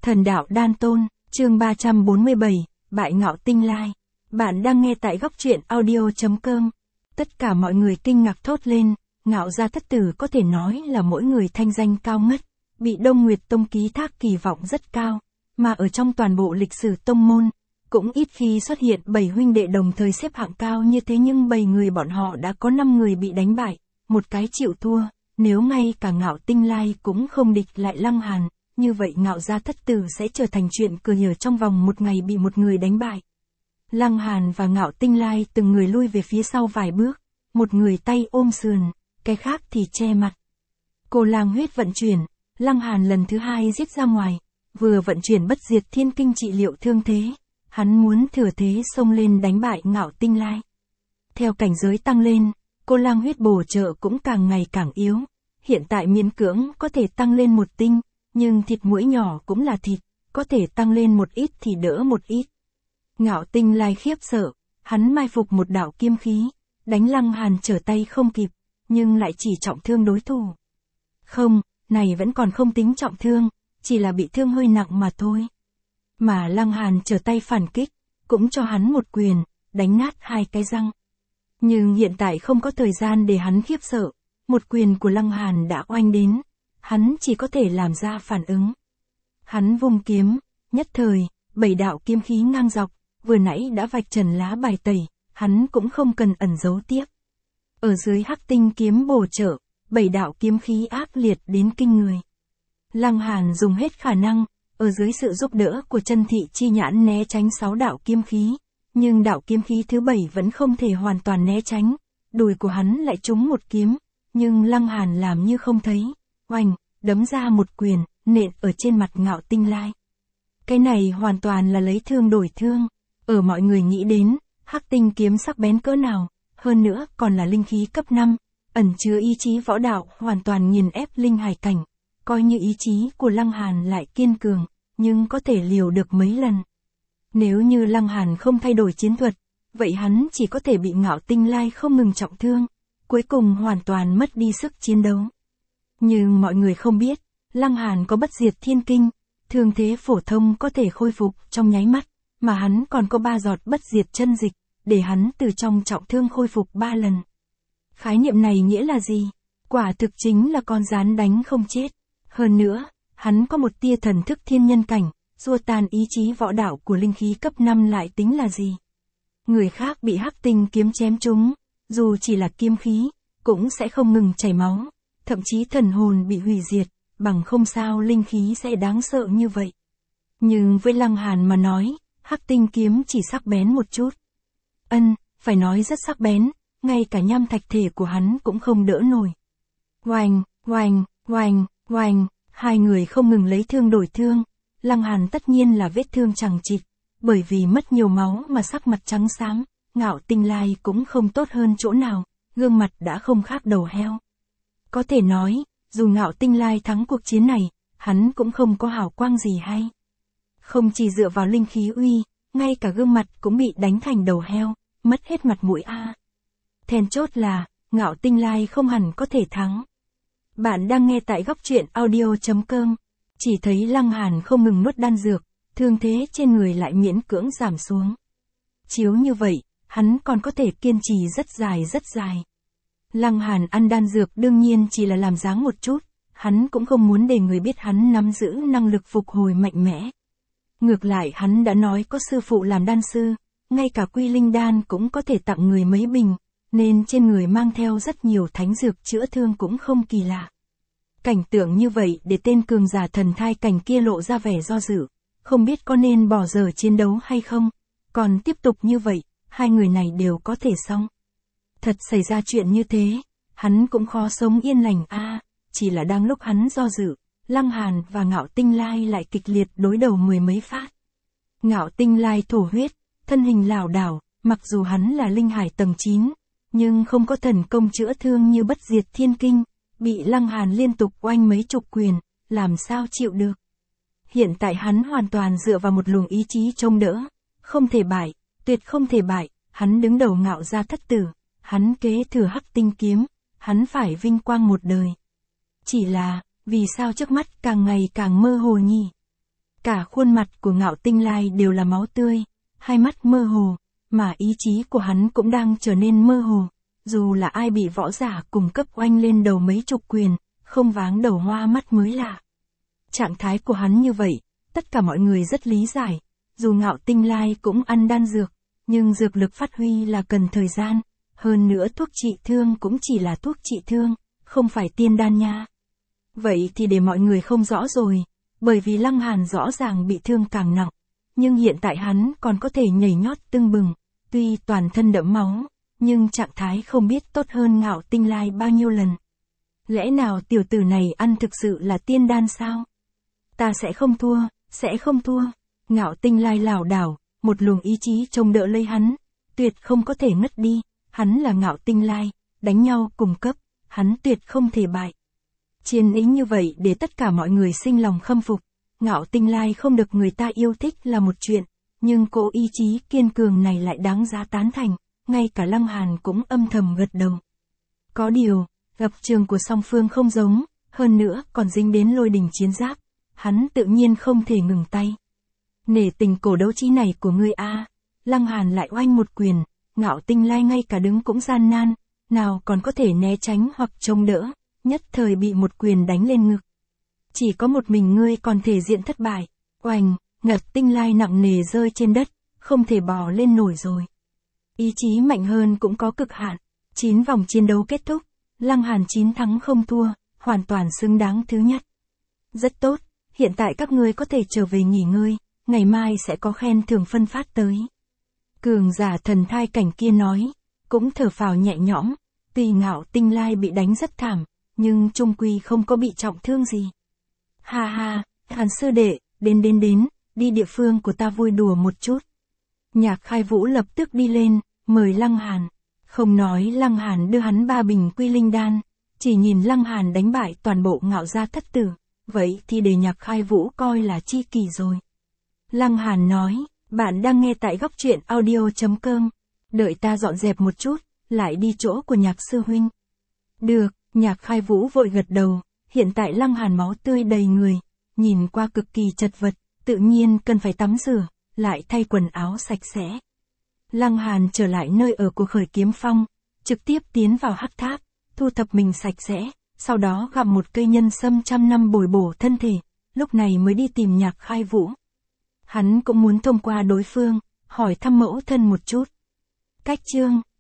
Thần đạo đan tôn, chương 347, bại ngạo tinh lai. Bạn đang nghe tại góc truyện audio.com. Tất cả mọi người kinh ngạc thốt lên, Ngạo Gia Thất Tử có thể nói là mỗi người thanh danh cao ngất, bị Đông Nguyệt Tông ký thác kỳ vọng rất cao, mà ở trong toàn bộ lịch sử tông môn, cũng ít khi xuất hiện 7 huynh đệ đồng thời xếp hạng cao như thế, nhưng 7 người bọn họ đã có 5 người bị đánh bại, một cái chịu thua, nếu ngay cả Ngạo Tinh Lai cũng không địch lại Lăng Hàn, như vậy Ngạo Gia Thất Tử sẽ trở thành chuyện cười ở trong vòng một ngày bị một người đánh bại. Lăng Hàn và Ngạo Tinh Lai từng người lui về phía sau vài bước, một người tay ôm sườn, cái khác thì che mặt. Cô lang huyết vận chuyển, Lăng Hàn lần thứ hai giết ra ngoài, vừa vận chuyển bất diệt thiên kinh trị liệu thương thế, hắn muốn thừa thế xông lên đánh bại Ngạo Tinh Lai. Theo cảnh giới tăng lên, cô lang huyết bổ trợ cũng càng ngày càng yếu, hiện tại miễn cưỡng có thể tăng lên một tinh, nhưng thịt muỗi nhỏ cũng là thịt, có thể tăng lên một ít thì đỡ một ít. Ngạo Tinh Lai khiếp sợ, hắn mai phục một đạo kiếm khí, đánh Lăng Hàn trở tay không kịp, nhưng lại chỉ trọng thương đối thủ. Không, này vẫn còn không tính trọng thương, chỉ là bị thương hơi nặng mà thôi. Mà Lăng Hàn trở tay phản kích, cũng cho hắn một quyền, đánh nát hai cái răng. Nhưng hiện tại không có thời gian để hắn khiếp sợ, một quyền của Lăng Hàn đã oanh đến, hắn chỉ có thể làm ra phản ứng. Hắn vung kiếm, nhất thời, 7 đạo kiếm khí ngang dọc, vừa nãy đã vạch trần lá bài tẩy, hắn cũng không cần ẩn giấu tiếp. Ở dưới hắc tinh kiếm bổ trợ, 7 đạo kiếm khí ác liệt đến kinh người. Lăng Hàn dùng hết khả năng, ở dưới sự giúp đỡ của chân thị chi nhãn né tránh 6 đạo kiếm khí, nhưng đạo kiếm khí thứ 7 vẫn không thể hoàn toàn né tránh, đùi của hắn lại trúng một kiếm, nhưng Lăng Hàn làm như không thấy, oanh, đấm ra một quyền, nện ở trên mặt Ngạo Tinh Lai. Cái này hoàn toàn là lấy thương đổi thương, ở mọi người nghĩ đến, hắc tinh kiếm sắc bén cỡ nào, hơn nữa còn là linh khí cấp 5, ẩn chứa ý chí võ đạo hoàn toàn nghiền ép linh hải cảnh, coi như ý chí của Lăng Hàn lại kiên cường, nhưng có thể liều được mấy lần. Nếu như Lăng Hàn không thay đổi chiến thuật, vậy hắn chỉ có thể bị Ngạo Tinh Lai không ngừng trọng thương, cuối cùng hoàn toàn mất đi sức chiến đấu. Nhưng mọi người không biết, Lăng Hàn có bất diệt thiên kinh, thương thế phổ thông có thể khôi phục trong nháy mắt, mà hắn còn có 3 giọt bất diệt chân dịch, để hắn từ trong trọng thương khôi phục 3 lần. Khái niệm này nghĩa là gì? Quả thực chính là con gián đánh không chết. Hơn nữa, hắn có một tia thần thức thiên nhân cảnh, xua tan ý chí võ đạo của linh khí cấp 5 lại tính là gì? Người khác bị hắc tinh kiếm chém trúng, dù chỉ là kiếm khí, cũng sẽ không ngừng chảy máu, thậm chí thần hồn bị hủy diệt, bằng không sao linh khí sẽ đáng sợ như vậy. Nhưng với Lăng Hàn mà nói, hắc tinh kiếm chỉ sắc bén một chút. Phải nói rất sắc bén, ngay cả nham thạch thể của hắn cũng không đỡ nổi. Oanh, oanh, oanh, oanh, hai người không ngừng lấy thương đổi thương, Lăng Hàn tất nhiên là vết thương chằng chịt, bởi vì mất nhiều máu mà sắc mặt trắng xám, Ngạo Tinh Lai cũng không tốt hơn chỗ nào, gương mặt đã không khác đầu heo. Có thể nói, dù Ngạo Tinh Lai thắng cuộc chiến này, hắn cũng không có hào quang gì hay. Không chỉ dựa vào linh khí uy, ngay cả gương mặt cũng bị đánh thành đầu heo, mất hết mặt mũi a. Then chốt là, Ngạo Tinh Lai không hẳn có thể thắng. Bạn đang nghe tại góc truyện audio.com. Chỉ thấy Lăng Hàn không ngừng nuốt đan dược, thương thế trên người lại miễn cưỡng giảm xuống. Chiếu như vậy, hắn còn có thể kiên trì rất dài rất dài. Lăng Hàn ăn đan dược đương nhiên chỉ là làm dáng một chút, hắn cũng không muốn để người biết hắn nắm giữ năng lực phục hồi mạnh mẽ. Ngược lại hắn đã nói có sư phụ làm đan sư, ngay cả quy linh đan cũng có thể tặng người mấy bình, nên trên người mang theo rất nhiều thánh dược chữa thương cũng không kỳ lạ. Cảnh tượng như vậy để tên cường giả thần thai cảnh kia lộ ra vẻ do dự, không biết có nên bỏ dở chiến đấu hay không, còn tiếp tục như vậy, hai người này đều có thể xong. Thật xảy ra chuyện như thế, hắn cũng khó sống yên lành a. Chỉ là đang lúc hắn do dự, Lăng Hàn và Ngạo Tinh Lai lại kịch liệt đối đầu mười mấy phát. Ngạo Tinh Lai thổ huyết, thân hình lảo đảo, mặc dù hắn là linh hải tầng 9, nhưng không có thần công chữa thương như bất diệt thiên kinh, bị Lăng Hàn liên tục oanh mấy chục quyền, làm sao chịu được. Hiện tại hắn hoàn toàn dựa vào một luồng ý chí trông đỡ, không thể bại, tuyệt không thể bại, hắn đứng đầu Ngạo Gia Thất Tử, hắn kế thừa hắc tinh kiếm, hắn phải vinh quang một đời. Chỉ là, vì sao trước mắt càng ngày càng mơ hồ nhỉ? Cả khuôn mặt của Ngạo Tinh Lai đều là máu tươi, hai mắt mơ hồ, mà ý chí của hắn cũng đang trở nên mơ hồ. Dù là ai bị võ giả cùng cấp oanh lên đầu mấy chục quyền, không váng đầu hoa mắt mới lạ. Trạng thái của hắn như vậy, tất cả mọi người rất lý giải. Dù Ngạo Tinh Lai cũng ăn đan dược, nhưng dược lực phát huy là cần thời gian. Hơn nữa thuốc trị thương cũng chỉ là thuốc trị thương, không phải tiên đan nha. Vậy thì để mọi người không rõ rồi, bởi vì Lăng Hàn rõ ràng bị thương càng nặng. Nhưng hiện tại hắn còn có thể nhảy nhót tưng bừng, tuy toàn thân đẫm máu, nhưng trạng thái không biết tốt hơn Ngạo Tinh Lai bao nhiêu lần. Lẽ nào tiểu tử này ăn thực sự là tiên đan sao? Ta sẽ không thua, sẽ không thua. Ngạo Tinh Lai lảo đảo, một luồng ý chí trông đỡ lấy hắn, tuyệt không có thể ngất đi. Hắn là Ngạo Tinh Lai, đánh nhau cùng cấp, hắn tuyệt không thể bại. Chiến ý như vậy để tất cả mọi người sinh lòng khâm phục. Ngạo Tinh Lai không được người ta yêu thích là một chuyện, nhưng cỗ ý chí kiên cường này lại đáng giá tán thành, ngay cả Lăng Hàn cũng âm thầm gật đầu. Có điều, lập trường của song phương không giống, hơn nữa còn dính đến lôi đình chiến giáp, hắn tự nhiên không thể ngừng tay. Nể tình cổ đấu trí này của ngươi a, Lăng Hàn lại oanh một quyền, Ngạo Tinh Lai ngay cả đứng cũng gian nan, nào còn có thể né tránh hoặc chống đỡ, nhất thời bị một quyền đánh lên ngực. Chỉ có một mình ngươi còn thể diện thất bại, oành, Ngạo Tinh Lai nặng nề rơi trên đất, không thể bò lên nổi rồi. Ý chí mạnh hơn cũng có cực hạn, 9 vòng chiến đấu kết thúc, Lăng Hàn 9 thắng không thua, hoàn toàn xứng đáng thứ nhất. Rất tốt, hiện tại các ngươi có thể trở về nghỉ ngơi, ngày mai sẽ có khen thưởng phân phát tới. Cường giả thần thai cảnh kia nói, cũng thở phào nhẹ nhõm, tuy Ngạo Tinh Lai bị đánh rất thảm, nhưng chung quy không có bị trọng thương gì. Ha ha, Hàn sư đệ, đến, đi địa phương của ta vui đùa một chút. Nhạc Khai Vũ lập tức đi lên, mời Lăng Hàn. Không nói Lăng Hàn đưa hắn 3 bình quy linh đan, chỉ nhìn Lăng Hàn đánh bại toàn bộ Ngạo gia thất tử, vậy thì để Nhạc Khai Vũ coi là chi kỷ rồi. Lăng Hàn nói, bạn đang nghe tại góc truyện audio.com, đợi ta dọn dẹp một chút, lại đi chỗ của Nhạc sư huynh. Được, Nhạc Khai Vũ vội gật đầu, hiện tại Lăng Hàn máu tươi đầy người, nhìn qua cực kỳ chật vật, tự nhiên cần phải tắm rửa, lại thay quần áo sạch sẽ. Lăng Hàn trở lại nơi ở của Khởi Kiếm Phong, trực tiếp tiến vào hắc tháp, thu thập mình sạch sẽ, sau đó gặp một cây nhân sâm trăm năm bồi bổ thân thể, lúc này mới đi tìm Nhạc Khai Vũ. Hắn cũng muốn thông qua đối phương, hỏi thăm mẫu thân một chút. Cách chương